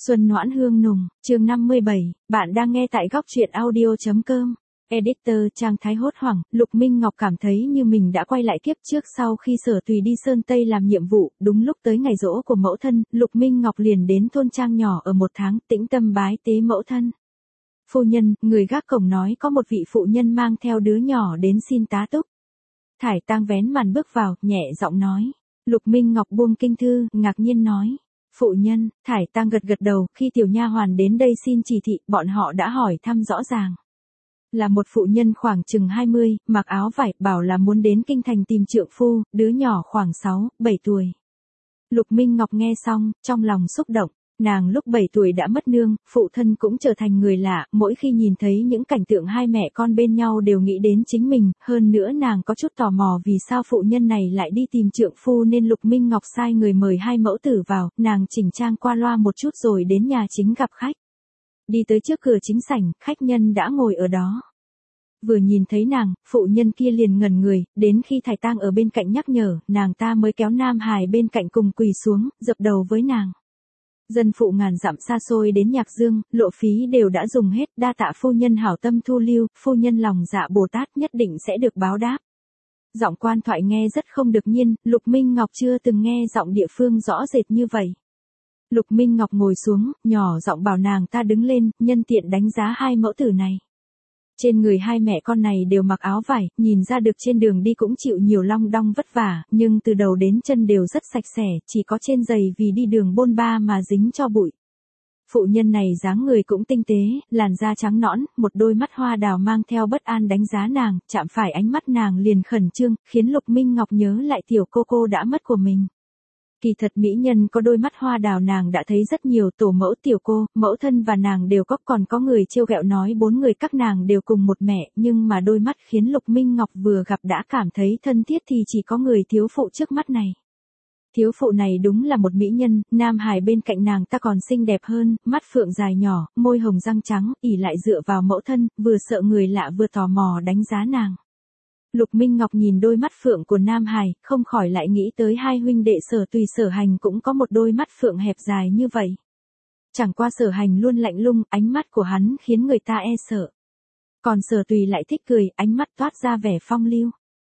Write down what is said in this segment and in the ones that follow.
Xuân noãn hương nùng, chương 57, bạn đang nghe tại góc truyện audio.com. Editor Trang Thái hốt hoảng, Lục Minh Ngọc cảm thấy như mình đã quay lại kiếp trước sau khi Sở Tùy đi Sơn Tây làm nhiệm vụ, đúng lúc tới ngày giỗ của mẫu thân, Lục Minh Ngọc liền đến thôn trang nhỏ ở một tháng tĩnh tâm bái tế mẫu thân. Phu nhân, người gác cổng nói có một vị phụ nhân mang theo đứa nhỏ đến xin tá túc. Thải Tang vén màn bước vào, nhẹ giọng nói. Lục Minh Ngọc buông kinh thư, ngạc nhiên nói. Phụ nhân, Thải Tang gật gật đầu, khi tiểu nha hoàn đến đây xin chỉ thị, bọn họ đã hỏi thăm rõ ràng. Là một phụ nhân khoảng chừng 20, mặc áo vải, bảo là muốn đến kinh thành tìm trượng phu, đứa nhỏ khoảng 6, 7 tuổi. Lục Minh Ngọc nghe xong, trong lòng xúc động. Nàng lúc 7 tuổi đã mất nương, phụ thân cũng trở thành người lạ, mỗi khi nhìn thấy những cảnh tượng hai mẹ con bên nhau đều nghĩ đến chính mình, hơn nữa nàng có chút tò mò vì sao phụ nhân này lại đi tìm trượng phu nên Lục Minh Ngọc sai người mời hai mẫu tử vào, nàng chỉnh trang qua loa một chút rồi đến nhà chính gặp khách. Đi tới trước cửa chính sảnh, khách nhân đã ngồi ở đó. Vừa nhìn thấy nàng, phụ nhân kia liền ngẩn người, đến khi Thải Tang ở bên cạnh nhắc nhở, nàng ta mới kéo Nam Hải bên cạnh cùng quỳ xuống, dập đầu với nàng. Dân phụ ngàn dặm xa xôi đến Nhạc Dương, lộ phí đều đã dùng hết, đa tạ phu nhân hảo tâm thu lưu, phu nhân lòng dạ Bồ Tát nhất định sẽ được báo đáp. Giọng quan thoại nghe rất không được nhiên, Lục Minh Ngọc chưa từng nghe giọng địa phương rõ rệt như vậy. Lục Minh Ngọc ngồi xuống, nhỏ giọng bảo nàng ta đứng lên, nhân tiện đánh giá hai mẫu tử này. Trên người hai mẹ con này đều mặc áo vải, nhìn ra được trên đường đi cũng chịu nhiều long đong vất vả, nhưng từ đầu đến chân đều rất sạch sẽ, chỉ có trên giày vì đi đường bôn ba mà dính cho bụi. Phụ nhân này dáng người cũng tinh tế, làn da trắng nõn, một đôi mắt hoa đào mang theo bất an đánh giá nàng, chạm phải ánh mắt nàng liền khẩn trương, khiến Lục Minh Ngọc nhớ lại tiểu cô đã mất của mình. Kỳ thật mỹ nhân có đôi mắt hoa đào nàng đã thấy rất nhiều, tổ mẫu tiểu cô, mẫu thân và nàng đều có, còn có người trêu ghẹo nói bốn người các nàng đều cùng một mẹ, nhưng mà đôi mắt khiến Lục Minh Ngọc vừa gặp đã cảm thấy thân thiết thì chỉ có người thiếu phụ trước mắt này. Thiếu phụ này đúng là một mỹ nhân, Nam Hải bên cạnh nàng ta còn xinh đẹp hơn, mắt phượng dài nhỏ, môi hồng răng trắng, ỉ lại dựa vào mẫu thân, vừa sợ người lạ vừa tò mò đánh giá nàng. Lục Minh Ngọc nhìn đôi mắt phượng của Nam Hải, không khỏi lại nghĩ tới hai huynh đệ Sở Tùy Sở Hành cũng có một đôi mắt phượng hẹp dài như vậy. Chẳng qua Sở Hành luôn lạnh lùng, ánh mắt của hắn khiến người ta e sợ. Còn Sở Tùy lại thích cười, ánh mắt toát ra vẻ phong lưu.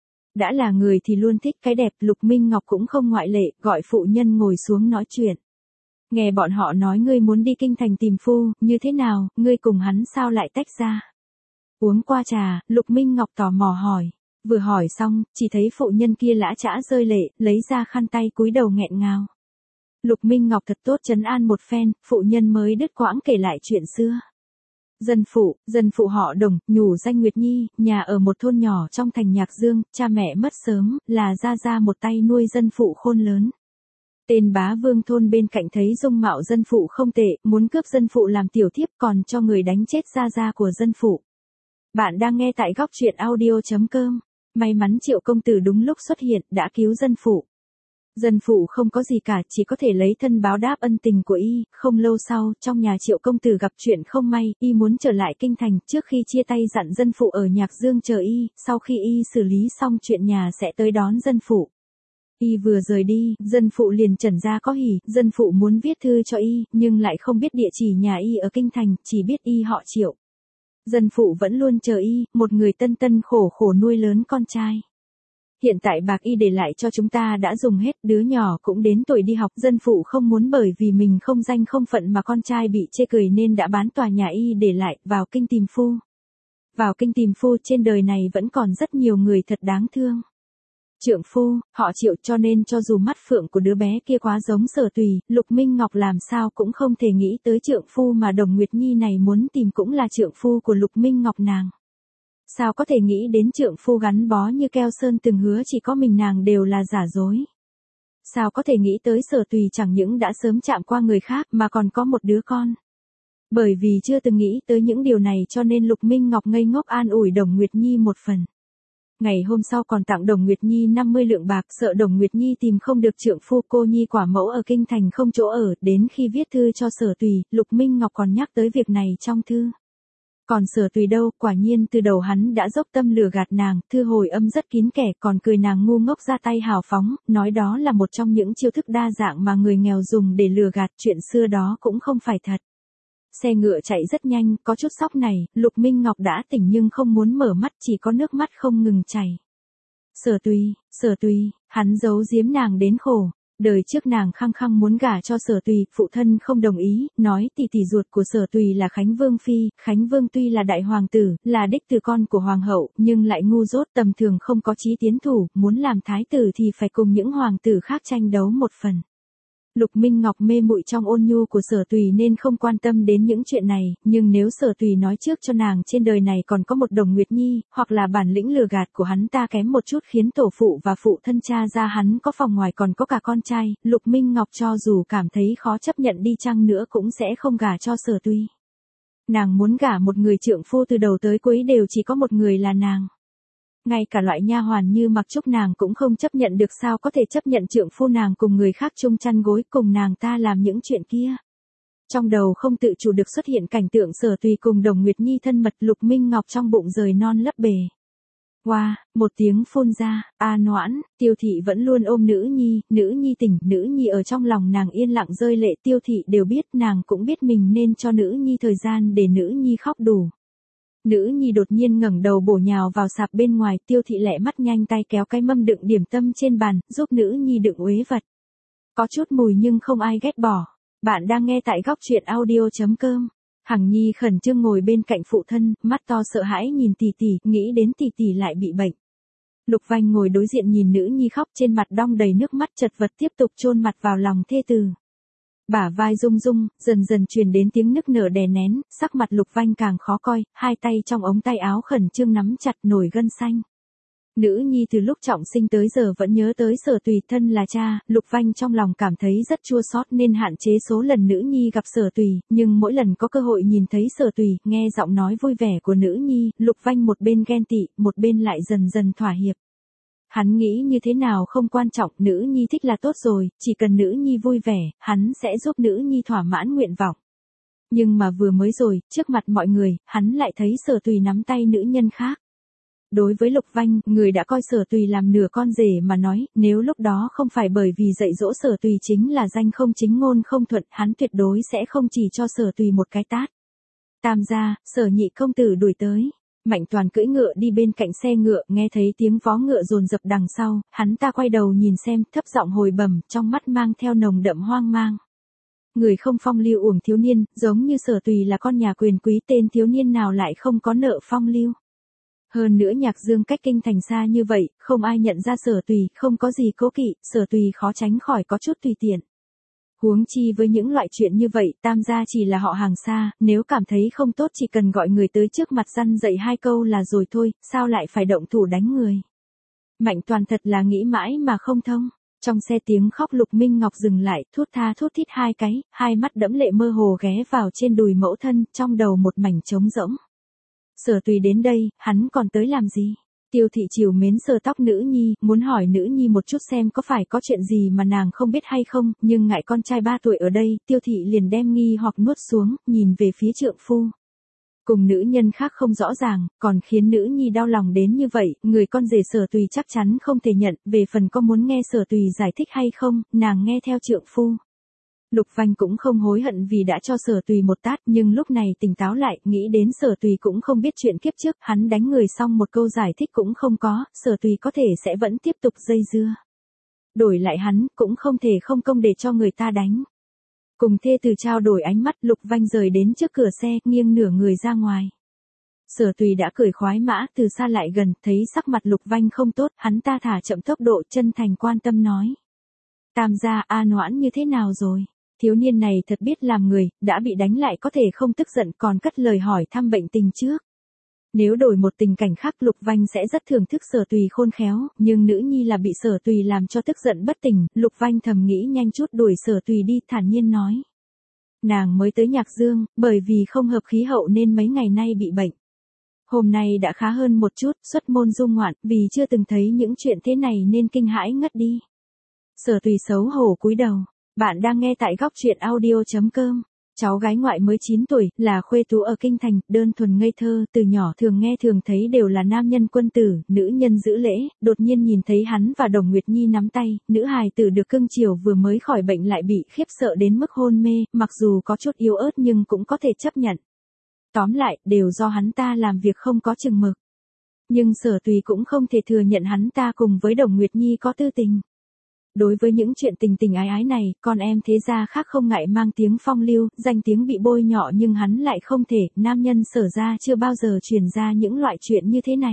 Đã là người thì luôn thích cái đẹp, Lục Minh Ngọc cũng không ngoại lệ, gọi phụ nhân ngồi xuống nói chuyện. Nghe bọn họ nói ngươi muốn đi kinh thành tìm phu, như thế nào, ngươi cùng hắn sao lại tách ra? Uống qua trà, Lục Minh Ngọc tò mò hỏi. Vừa hỏi xong, chỉ thấy phụ nhân kia lã chã rơi lệ, lấy ra khăn tay cúi đầu nghẹn ngào. Lục Minh Ngọc thật tốt trấn an một phen, phụ nhân mới đứt quãng kể lại chuyện xưa. Dân phụ họ Đồng, nhủ danh Nguyệt Nhi, nhà ở một thôn nhỏ trong thành Nhạc Dương, cha mẹ mất sớm, là gia một tay nuôi dân phụ khôn lớn. Tên bá vương thôn bên cạnh thấy dung mạo dân phụ không tệ, muốn cướp dân phụ làm tiểu thiếp còn cho người đánh chết gia của dân phụ. Bạn đang nghe tại góc truyện audio.com. May mắn Triệu công tử đúng lúc xuất hiện, đã cứu dân phụ. Dân phụ không có gì cả, chỉ có thể lấy thân báo đáp ân tình của y. Không lâu sau, trong nhà Triệu công tử gặp chuyện không may, y muốn trở lại kinh thành, trước khi chia tay dặn dân phụ ở Nhạc Dương chờ y, sau khi y xử lý xong chuyện nhà sẽ tới đón dân phụ. Y vừa rời đi, dân phụ liền trần ra có hỉ, dân phụ muốn viết thư cho y, nhưng lại không biết địa chỉ nhà y ở kinh thành, chỉ biết y họ Triệu. Dân phụ vẫn luôn chờ y, một người tân khổ nuôi lớn con trai. Hiện tại bạc y để lại cho chúng ta đã dùng hết, đứa nhỏ cũng đến tuổi đi học, dân phụ không muốn bởi vì mình không danh không phận mà con trai bị chê cười nên đã bán tòa nhà y để lại, vào kinh tìm phu. Vào kinh tìm phu, trên đời này vẫn còn rất nhiều người thật đáng thương. Trượng phu, họ Triệu, cho nên cho dù mắt phượng của đứa bé kia quá giống Sở Tùy, Lục Minh Ngọc làm sao cũng không thể nghĩ tới trượng phu mà Đồng Nguyệt Nhi này muốn tìm cũng là trượng phu của Lục Minh Ngọc nàng. Sao có thể nghĩ đến trượng phu gắn bó như keo sơn từng hứa chỉ có mình nàng đều là giả dối. Sao có thể nghĩ tới Sở Tùy chẳng những đã sớm chạm qua người khác mà còn có một đứa con. Bởi vì chưa từng nghĩ tới những điều này cho nên Lục Minh Ngọc ngây ngốc an ủi Đồng Nguyệt Nhi một phần. Ngày hôm sau còn tặng Đồng Nguyệt Nhi 50 lượng bạc, sợ Đồng Nguyệt Nhi tìm không được trượng phu, cô nhi quả mẫu ở kinh thành không chỗ ở, đến khi viết thư cho Sở Tùy, Lục Minh Ngọc còn nhắc tới việc này trong thư. Còn Sở Tùy đâu, quả nhiên từ đầu hắn đã dốc tâm lừa gạt nàng, thư hồi âm rất kín kẽ, còn cười nàng ngu ngốc ra tay hào phóng, nói đó là một trong những chiêu thức đa dạng mà người nghèo dùng để lừa gạt, chuyện xưa đó cũng không phải thật. Xe ngựa chạy rất nhanh, có chút sóc này, Lục Minh Ngọc đã tỉnh nhưng không muốn mở mắt, chỉ có nước mắt không ngừng chảy. Sở Tùy, hắn giấu giếm nàng đến khổ. Đời trước nàng khăng khăng muốn gả cho Sở Tùy, phụ thân không đồng ý, nói tỷ tỷ ruột của Sở Tùy là Khánh Vương Phi, Khánh Vương tuy là đại hoàng tử, là đích từ con của hoàng hậu, nhưng lại ngu dốt tầm thường không có chí tiến thủ, muốn làm thái tử thì phải cùng những hoàng tử khác tranh đấu một phần. Lục Minh Ngọc mê muội trong ôn nhu của Sở Tùy nên không quan tâm đến những chuyện này, nhưng nếu Sở Tùy nói trước cho nàng trên đời này còn có một Đồng Nguyệt Nhi, hoặc là bản lĩnh lừa gạt của hắn ta kém một chút khiến tổ phụ và phụ thân cha ra hắn có phòng ngoài còn có cả con trai, Lục Minh Ngọc cho dù cảm thấy khó chấp nhận đi chăng nữa cũng sẽ không gả cho Sở Tùy. Nàng muốn gả một người trượng phu từ đầu tới cuối đều chỉ có một người là nàng. Ngay cả loại nha hoàn như Mặc Trúc nàng cũng không chấp nhận được, sao có thể chấp nhận trượng phu nàng cùng người khác chung chăn gối cùng nàng ta làm những chuyện kia. Trong đầu không tự chủ được xuất hiện cảnh tượng Sở Tùy cùng Đồng Nguyệt Nhi thân mật, Lục Minh Ngọc trong bụng rời non lấp bề. Wow, một tiếng phun ra, Noãn, Tiêu Thị vẫn luôn ôm nữ nhi tỉnh, nữ nhi ở trong lòng nàng yên lặng rơi lệ, Tiêu Thị đều biết, nàng cũng biết mình nên cho nữ nhi thời gian để nữ nhi khóc đủ. Nữ nhi đột nhiên ngẩng đầu bổ nhào vào sạp bên ngoài, Tiêu Thị lẹ mắt nhanh tay kéo cái mâm đựng điểm tâm trên bàn, giúp nữ nhi đựng uế vật. Có chút mùi nhưng không ai ghét bỏ. Bạn đang nghe tại góc truyện audio.com. Hằng Nhi khẩn trương ngồi bên cạnh phụ thân, mắt to sợ hãi nhìn tỷ tỷ, nghĩ đến tỷ tỷ lại bị bệnh. Lục Vanh ngồi đối diện nhìn nữ nhi khóc, trên mặt đong đầy nước mắt, chật vật tiếp tục chôn mặt vào lòng thê tử. Bả vai rung rung, dần dần truyền đến tiếng nức nở đè nén, sắc mặt Lục Vanh càng khó coi, hai tay trong ống tay áo khẩn trương nắm chặt, nổi gân xanh. Nữ nhi từ lúc trọng sinh tới giờ vẫn nhớ tới Sở Tùy, thân là cha, Lục Vanh trong lòng cảm thấy rất chua xót nên hạn chế số lần nữ nhi gặp Sở Tùy, nhưng mỗi lần có cơ hội nhìn thấy Sở Tùy, nghe giọng nói vui vẻ của nữ nhi, Lục Vanh một bên ghen tị, một bên lại dần dần thỏa hiệp. Hắn nghĩ như thế nào không quan trọng, nữ nhi thích là tốt rồi, chỉ cần nữ nhi vui vẻ, hắn sẽ giúp nữ nhi thỏa mãn nguyện vọng. Nhưng mà vừa mới rồi, trước mặt mọi người, hắn lại thấy Sở Tùy nắm tay nữ nhân khác. Đối với Lục Vanh, người đã coi Sở Tùy làm nửa con rể mà nói, nếu lúc đó không phải bởi vì dạy dỗ Sở Tùy chính là danh không chính ngôn không thuận, hắn tuyệt đối sẽ không chỉ cho Sở Tùy một cái tát. Tam gia, Sở nhị công tử đuổi tới. Mạnh Toàn cưỡi ngựa đi bên cạnh xe ngựa, nghe thấy tiếng vó ngựa dồn dập đằng sau, hắn ta quay đầu nhìn xem, thấp giọng hồi bẩm, trong mắt mang theo nồng đậm hoang mang. Người không phong lưu uổng thiếu niên, giống như Sở Tùy là con nhà quyền quý, tên thiếu niên nào lại không có nợ phong lưu. Hơn nữa Nhạc Dương cách kinh thành xa như vậy, không ai nhận ra Sở Tùy, không có gì cố kỵ, Sở Tùy khó tránh khỏi có chút tùy tiện. Huống chi với những loại chuyện như vậy, Tam gia chỉ là họ hàng xa, nếu cảm thấy không tốt chỉ cần gọi người tới trước mặt răn dạy hai câu là rồi thôi, sao lại phải động thủ đánh người. Mạnh Toàn thật là nghĩ mãi mà không thông. Trong xe tiếng khóc Lục Minh Ngọc dừng lại, thút tha thút thít hai cái, hai mắt đẫm lệ mơ hồ ghé vào trên đùi mẫu thân, trong đầu một mảnh trống rỗng. Sở Tùy đến đây, hắn còn tới làm gì? Tiêu Thị chiều mến sờ tóc nữ nhi, muốn hỏi nữ nhi một chút xem có phải có chuyện gì mà nàng không biết hay không, nhưng ngại con trai 3 tuổi ở đây, Tiêu Thị liền đem nghi hoặc nuốt xuống, nhìn về phía trượng phu. Cùng nữ nhân khác không rõ ràng, còn khiến nữ nhi đau lòng đến như vậy, người con rể Sở Tùy chắc chắn không thể nhận, về phần có muốn nghe Sở Tùy giải thích hay không, nàng nghe theo trượng phu. Lục Vanh cũng không hối hận vì đã cho Sở Tùy một tát, nhưng lúc này tỉnh táo lại, nghĩ đến Sở Tùy cũng không biết chuyện kiếp trước, hắn đánh người xong một câu giải thích cũng không có, Sở Tùy có thể sẽ vẫn tiếp tục dây dưa. Đổi lại hắn, cũng không thể không công để cho người ta đánh. Cùng thê tử trao đổi ánh mắt, Lục Vanh rời đến trước cửa xe, nghiêng nửa người ra ngoài. Sở Tùy đã cười khoái mã, từ xa lại gần, thấy sắc mặt Lục Vanh không tốt, hắn ta thả chậm tốc độ, chân thành quan tâm nói. Tam gia, Noãn như thế nào rồi? Thiếu niên này thật biết làm người, đã bị đánh lại có thể không tức giận còn cất lời hỏi thăm bệnh tình trước. Nếu đổi một tình cảnh khác Lục Vanh sẽ rất thưởng thức Sở Tùy khôn khéo, nhưng nữ nhi là bị Sở Tùy làm cho tức giận bất tỉnh, Lục Vanh thầm nghĩ nhanh chút đuổi Sở Tùy đi, thản nhiên nói. Nàng mới tới Nhạc Dương, bởi vì không hợp khí hậu nên mấy ngày nay bị bệnh. Hôm nay đã khá hơn một chút, xuất môn du ngoạn, vì chưa từng thấy những chuyện thế này nên kinh hãi ngất đi. Sở Tùy xấu hổ cúi đầu. Bạn đang nghe tại góc truyện audio.com. Cháu gái ngoại mới 9 tuổi, là khuê tú ở kinh thành, đơn thuần ngây thơ, từ nhỏ thường nghe thường thấy đều là nam nhân quân tử, nữ nhân giữ lễ, đột nhiên nhìn thấy hắn và Đồng Nguyệt Nhi nắm tay, nữ hài tử được cưng chiều vừa mới khỏi bệnh lại bị khiếp sợ đến mức hôn mê, mặc dù có chút yếu ớt nhưng cũng có thể chấp nhận. Tóm lại, đều do hắn ta làm việc không có chừng mực. Nhưng Sở Tùy cũng không thể thừa nhận hắn ta cùng với Đồng Nguyệt Nhi có tư tình. Đối với những chuyện tình tình ái ái này, con em thế gia khác không ngại mang tiếng phong lưu, danh tiếng bị bôi nhọ nhưng hắn lại không thể, nam nhân Sở gia chưa bao giờ truyền ra những loại chuyện như thế này.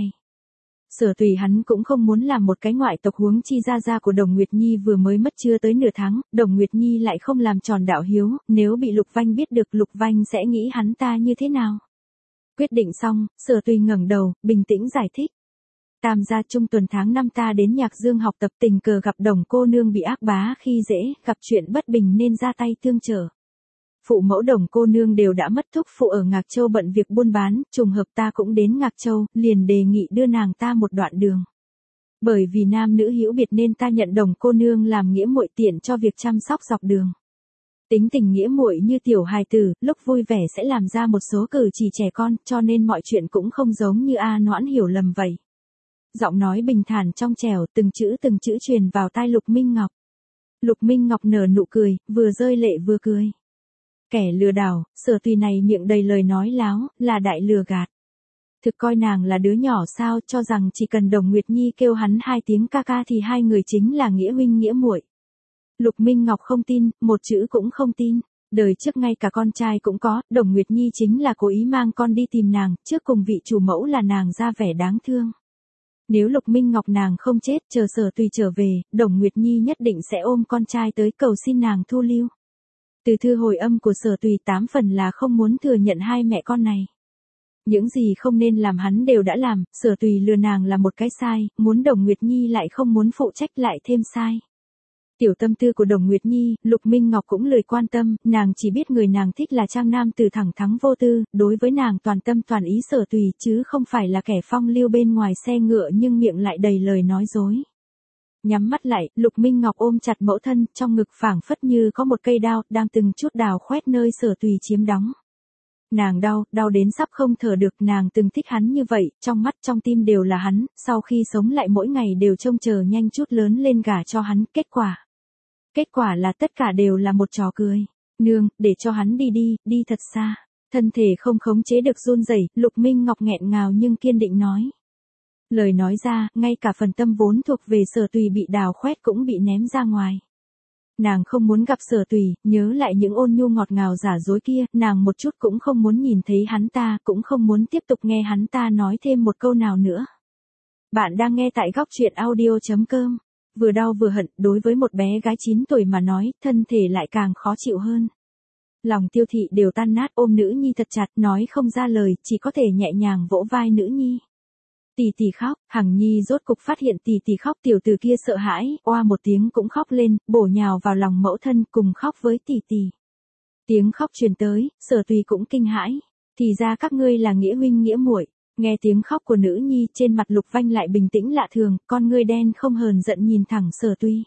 Sở Tùy hắn cũng không muốn làm một cái ngoại tộc, huống chi gia của Đồng Nguyệt Nhi vừa mới mất chưa tới nửa tháng, Đồng Nguyệt Nhi lại không làm tròn đạo hiếu, nếu bị Lục Vanh biết được Lục Vanh sẽ nghĩ hắn ta như thế nào. Quyết định xong, Sở Tùy ngẩng đầu, bình tĩnh giải thích. Tam gia trung tuần tháng 5 ta đến Nhạc Dương học tập, tình cờ gặp Đồng cô nương bị ác bá khi dễ, gặp chuyện bất bình nên ra tay tương trợ. Phụ mẫu Đồng cô nương đều đã mất thúc phụ ở Ngạc Châu bận việc buôn bán, trùng hợp ta cũng đến Ngạc Châu, liền đề nghị đưa nàng ta một đoạn đường. Bởi vì nam nữ hữu biệt nên ta nhận Đồng cô nương làm nghĩa muội, tiện cho việc chăm sóc dọc đường. Tính tình nghĩa muội như tiểu hài tử, lúc vui vẻ sẽ làm ra một số cử chỉ trẻ con, cho nên mọi chuyện cũng không giống như A Noãn hiểu lầm vậy. Giọng nói bình thản trong trẻo, từng chữ truyền vào tai Lục Minh Ngọc. Lục Minh Ngọc nở nụ cười, vừa rơi lệ vừa cười. Kẻ lừa đảo, Sở Tùy này miệng đầy lời nói láo, là đại lừa gạt. Thực coi nàng là đứa nhỏ sao, cho rằng chỉ cần Đồng Nguyệt Nhi kêu hắn 2 tiếng ca ca thì hai người chính là nghĩa huynh nghĩa muội. Lục Minh Ngọc không tin, một chữ cũng không tin. Đời trước ngay cả con trai cũng có, Đồng Nguyệt Nhi chính là cố ý mang con đi tìm nàng, trước cùng vị chủ mẫu là nàng ra vẻ đáng thương. Nếu Lục Minh Ngọc nàng không chết, chờ Sở Tùy trở về, Đồng Nguyệt Nhi nhất định sẽ ôm con trai tới cầu xin nàng thu lưu. Từ thư hồi âm của Sở Tùy 8 phần là không muốn thừa nhận hai mẹ con này. Những gì không nên làm hắn đều đã làm, Sở Tùy lừa nàng là một cái sai, muốn Đồng Nguyệt Nhi lại không muốn phụ trách lại thêm sai. Tiểu tâm tư của Đồng Nguyệt Nhi, Lục Minh Ngọc cũng lười quan tâm, nàng chỉ biết người nàng thích là trang nam tử thẳng thắn vô tư, đối với nàng toàn tâm toàn ý Sở Tùy chứ không phải là kẻ phong lưu bên ngoài xe ngựa nhưng miệng lại đầy lời nói dối. Nhắm mắt lại, Lục Minh Ngọc ôm chặt mẫu thân, trong ngực phảng phất như có một cây đao, đang từng chút đào khoét nơi Sở Tùy chiếm đóng. Nàng đau đến sắp không thở được, nàng từng thích hắn như vậy, trong mắt trong tim đều là hắn, sau khi sống lại mỗi ngày đều trông chờ nhanh chút lớn lên gả cho hắn, Kết quả là tất cả đều là một trò cười. Nương, để cho hắn đi thật xa. Thân thể không khống chế được run rẩy, Lục Minh Ngọc nghẹn ngào nhưng kiên định nói. Lời nói ra, ngay cả phần tâm vốn thuộc về Sở Tùy bị đào khoét cũng bị ném ra ngoài. Nàng không muốn gặp Sở Tùy, nhớ lại những ôn nhu ngọt ngào giả dối kia, nàng một chút cũng không muốn nhìn thấy hắn ta, cũng không muốn tiếp tục nghe hắn ta nói thêm một câu nào nữa. Bạn đang nghe tại Góc Truyện Audio.com. Vừa đau vừa hận, đối với một bé gái 9 tuổi mà nói, thân thể lại càng khó chịu hơn. Lòng Tiêu Thị đều tan nát, ôm nữ nhi thật chặt, nói không ra lời, chỉ có thể nhẹ nhàng vỗ vai nữ nhi. Tỷ tỷ khóc, Hằng Nhi rốt cục phát hiện tỷ tỷ khóc, tiểu tử kia sợ hãi, oa một tiếng cũng khóc lên, bổ nhào vào lòng mẫu thân cùng khóc với tỷ tỷ. Tiếng khóc truyền tới, Sở Tùy cũng kinh hãi, thì ra các ngươi là nghĩa huynh nghĩa muội. Nghe tiếng khóc của nữ nhi, trên mặt Lục Vanh lại bình tĩnh lạ thường, con ngươi đen không hờn giận nhìn thẳng Sở Tùy.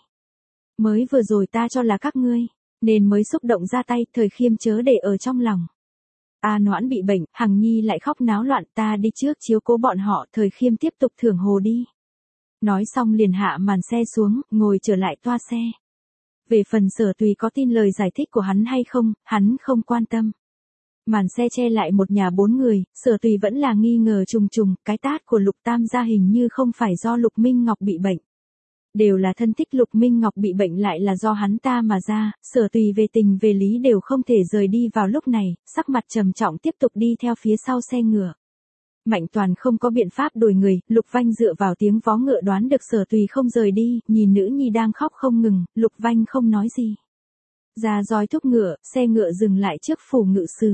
Mới vừa rồi ta cho là các ngươi, nên mới xúc động ra tay, Thời Khiêm chớ để ở trong lòng. A Noãn bị bệnh, Hằng Nhi lại khóc náo loạn, ta đi trước chiếu cố bọn họ, Thời Khiêm tiếp tục thưởng hồ đi. Nói xong liền hạ màn xe xuống, ngồi trở lại toa xe. Về phần Sở Tùy có tin lời giải thích của hắn hay không, hắn không quan tâm. Màn xe che lại một nhà 4 người, Sở Tùy vẫn là nghi ngờ trùng trùng, cái tát của Lục Tam gia hình như không phải do Lục Minh Ngọc bị bệnh. Đều là thân thích, Lục Minh Ngọc bị bệnh lại là do hắn ta mà ra, Sở Tùy về tình về lý đều không thể rời đi vào lúc này, sắc mặt trầm trọng tiếp tục đi theo phía sau xe ngựa. Mạnh Toàn không có biện pháp đuổi người, Lục Vanh dựa vào tiếng vó ngựa đoán được Sở Tùy không rời đi, nhìn nữ nhi đang khóc không ngừng, Lục Vanh không nói gì. Ra roi thúc ngựa, xe ngựa dừng lại trước phủ ngự sử.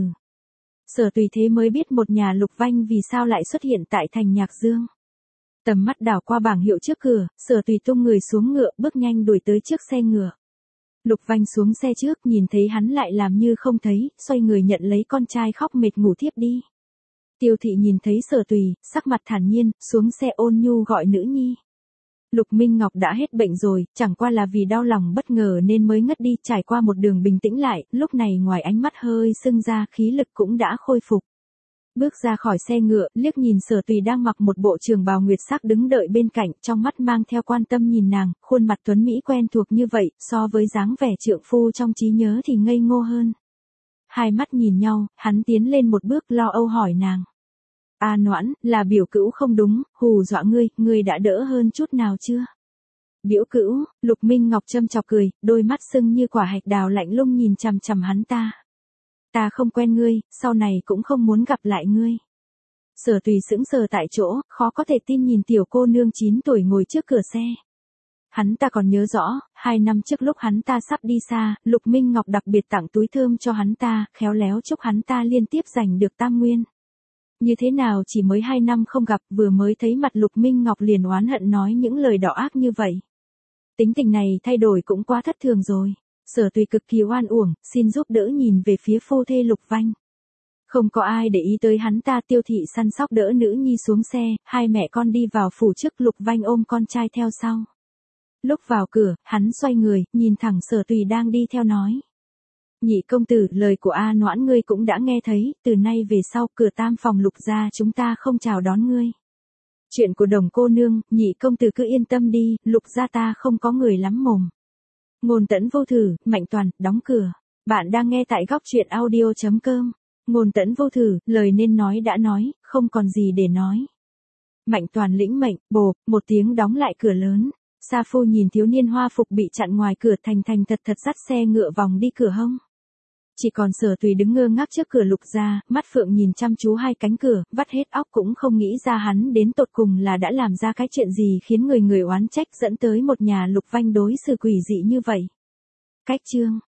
Sở Tùy thế mới biết một nhà Lục Vanh vì sao lại xuất hiện tại thành Nhạc Dương. Tầm mắt đảo qua bảng hiệu trước cửa, Sở Tùy tung người xuống ngựa, bước nhanh đuổi tới trước xe ngựa. Lục Vanh xuống xe trước, nhìn thấy hắn lại làm như không thấy, xoay người nhận lấy con trai khóc mệt ngủ thiếp đi. Tiêu Thị nhìn thấy Sở Tùy, sắc mặt thản nhiên, xuống xe ôn nhu gọi nữ nhi. Lục Minh Ngọc đã hết bệnh rồi, chẳng qua là vì đau lòng bất ngờ nên mới ngất đi, trải qua một đường bình tĩnh lại, lúc này ngoài ánh mắt hơi sưng ra, khí lực cũng đã khôi phục. Bước ra khỏi xe ngựa, liếc nhìn Sở Tùy đang mặc một bộ trường bào nguyệt sắc đứng đợi bên cạnh, trong mắt mang theo quan tâm nhìn nàng, khuôn mặt tuấn mỹ quen thuộc như vậy, so với dáng vẻ trượng phu trong trí nhớ thì ngây ngô hơn. Hai mắt nhìn nhau, hắn tiến lên một bước lo âu hỏi nàng. A Noãn, là biểu cữu không đúng, hù dọa ngươi đã đỡ hơn chút nào chưa? Biểu cữu, Lục Minh Ngọc châm chọc cười, đôi mắt sưng như quả hạch đào lạnh lùng nhìn chằm chằm hắn ta. Ta không quen ngươi, sau này cũng không muốn gặp lại ngươi. Sở Tùy sững sờ tại chỗ, khó có thể tin nhìn tiểu cô nương 9 tuổi ngồi trước cửa xe. Hắn ta còn nhớ rõ, 2 năm trước lúc hắn ta sắp đi xa, Lục Minh Ngọc đặc biệt tặng túi thơm cho hắn ta, khéo léo chúc hắn ta liên tiếp giành được tam nguyên. Như thế nào chỉ mới 2 năm không gặp, vừa mới thấy mặt Lục Minh Ngọc liền oán hận nói những lời đỏ ác như vậy. Tính tình này thay đổi cũng quá thất thường rồi. Sở Tùy cực kỳ oan uổng, xin giúp đỡ nhìn về phía phu thê Lục Vanh. Không có ai để ý tới hắn ta, Tiêu Thị săn sóc đỡ nữ nhi xuống xe, hai mẹ con đi vào phủ trước, Lục Vanh ôm con trai theo sau. Lúc vào cửa, hắn xoay người, nhìn thẳng Sở Tùy đang đi theo nói. Nhị công tử, lời của A Noãn ngươi cũng đã nghe thấy, từ nay về sau cửa tam phòng Lục gia chúng ta không chào đón ngươi. Chuyện của Đồng cô nương, nhị công tử cứ yên tâm đi, Lục gia ta không có người lắm mồm. Ngôn Tẫn Vô Thử, Mạnh Toàn, đóng cửa. Bạn đang nghe tại góc truyện audio.com. Ngôn Tẫn Vô Thử, lời nên nói đã nói, không còn gì để nói. Mạnh Toàn lĩnh mệnh, bộp, một tiếng đóng lại cửa lớn. Sa Phu nhìn thiếu niên hoa phục bị chặn ngoài cửa, thành thật dắt xe ngựa vòng đi cửa hông. Chỉ còn Sở Tùy đứng ngơ ngác trước cửa Lục gia, mắt phượng nhìn chăm chú hai cánh cửa, vắt hết óc cũng không nghĩ ra hắn đến tột cùng là đã làm ra cái chuyện gì khiến người oán trách, dẫn tới một nhà Lục Vanh đối xử quỷ dị như vậy. Cách chương